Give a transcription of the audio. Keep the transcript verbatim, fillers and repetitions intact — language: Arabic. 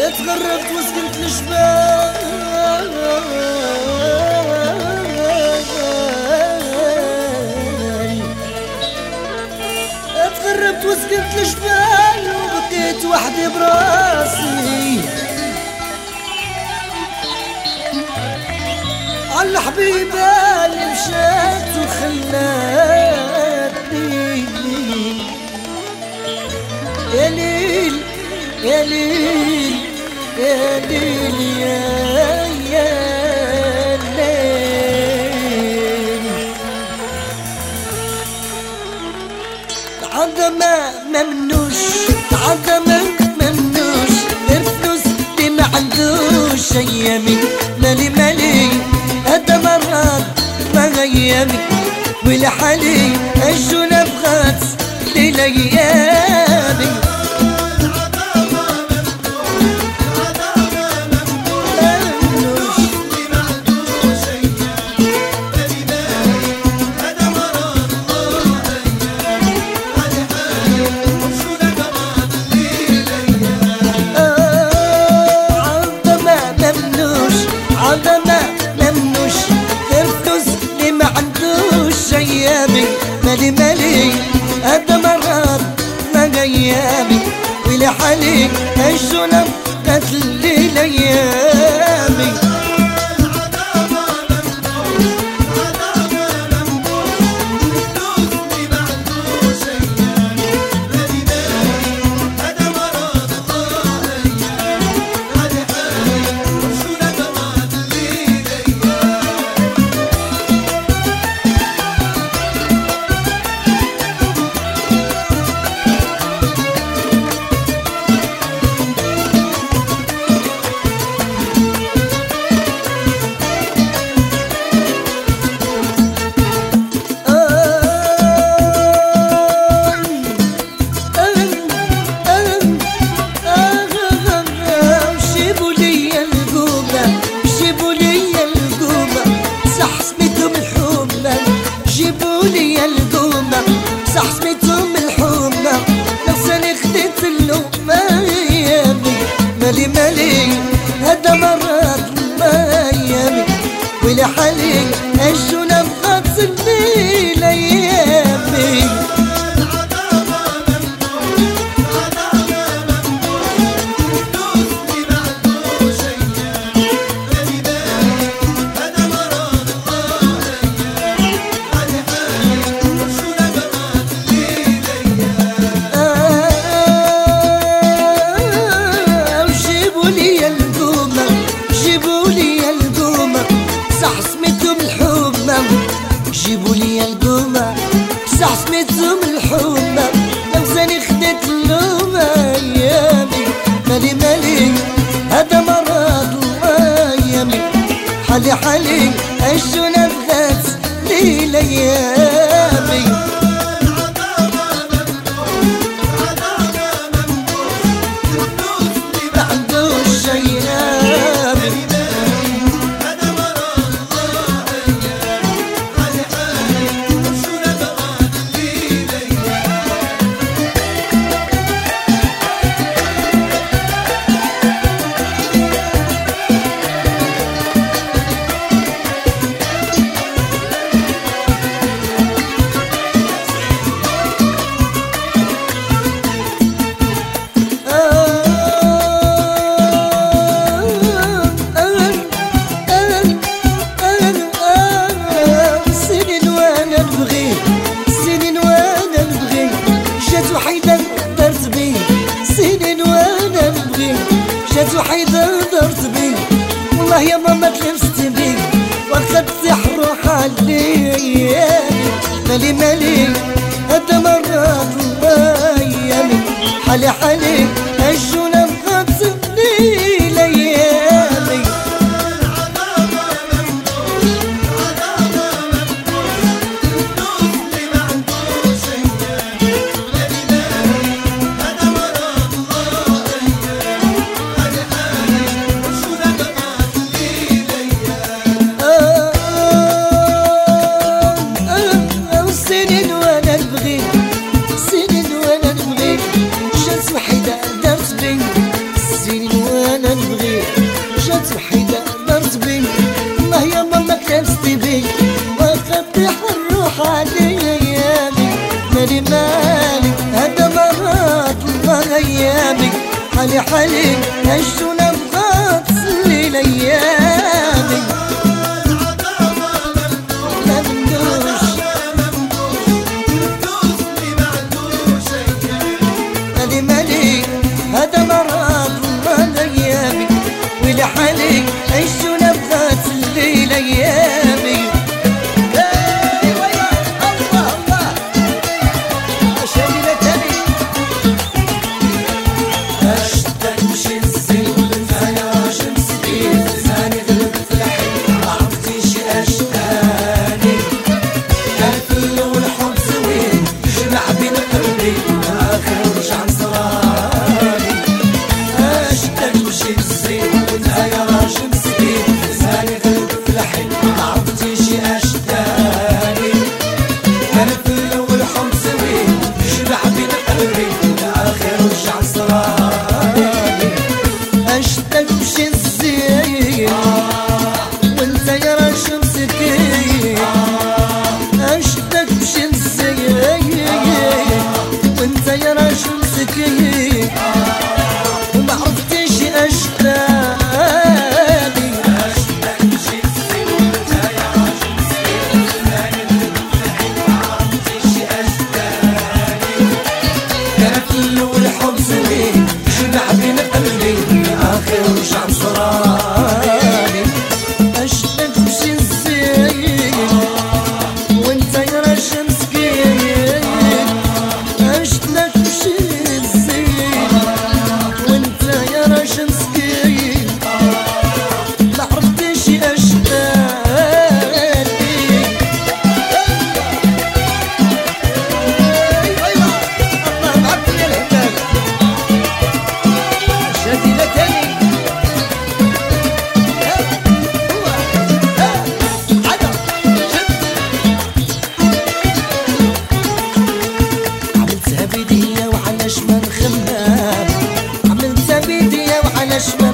تغربت وسكنت الجبال، تغربت وسكنت الجبال وبقيت وحدي براسي عالحبيبة اللي مشات وخلاتني. يا ليل يا ليل يا ليل يا يا ليل، عظمة ممنوش عظمة ممنوش، غير فلوس اللي ما عندوش أيامي. مالي مالي هذا مرات ما غيامي، ولحالي الجنة بغات للأيامي. مالي مالي هذا مرات ما غيامي، ولحالي الجنة قتل لي ليامي. صح سميتهم الحومة نفسني خديت اللومة أيامي. مالي مالي هذا مرات ما أيامي، ولحالي الجنة مغطلي لأيامي. جيبوا لي القومة صح سميتهم الحومة، لوزاني خديت اللومة أيامي. مالي مالي هذا مرض أيامي، حالي حالي الجنة بغات لي ليامي. ما عندوش أيامي وحيدة درت بي، والله يا ماما تلبست بي وقد سحروا حالي. مالي مالي هذا مرات أيامي، حالي حالي الجنة مغطلي ليامي. سنين وانا نبغي، جات وحيدة درت بي حالي حالي هشو نبغى تسلي ليامي ممدوش مالي مالي هذا مرض الله ايامي ولحالي هشو نبغى تسلي ليامي وما عرفتش اشتاني كانت الاول حب سنين شبع بين قلبي اخر مش عم صراني اشتاق بشي الزين وانت يا رجل مسكين اشتاق بشي عملتها بيديا وعلى شمال خمام